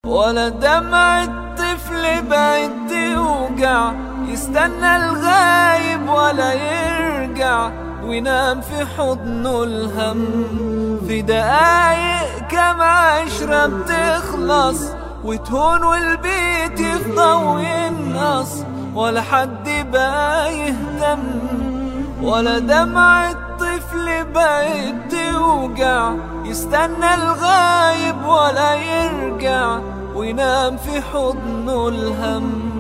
ولا دمع الطفل بعد توجع، يستنى الغايب ولا يرجع، وينام في حضنه الهم. في دقايق كم عشرة بتخلص وتهون والبيت يفضى وينقص، ولا حد بقى يهتم. ولا دمع الطفل بقت توجع، يستنى الغايب ولا يرجع، وينام في حضنه الهم.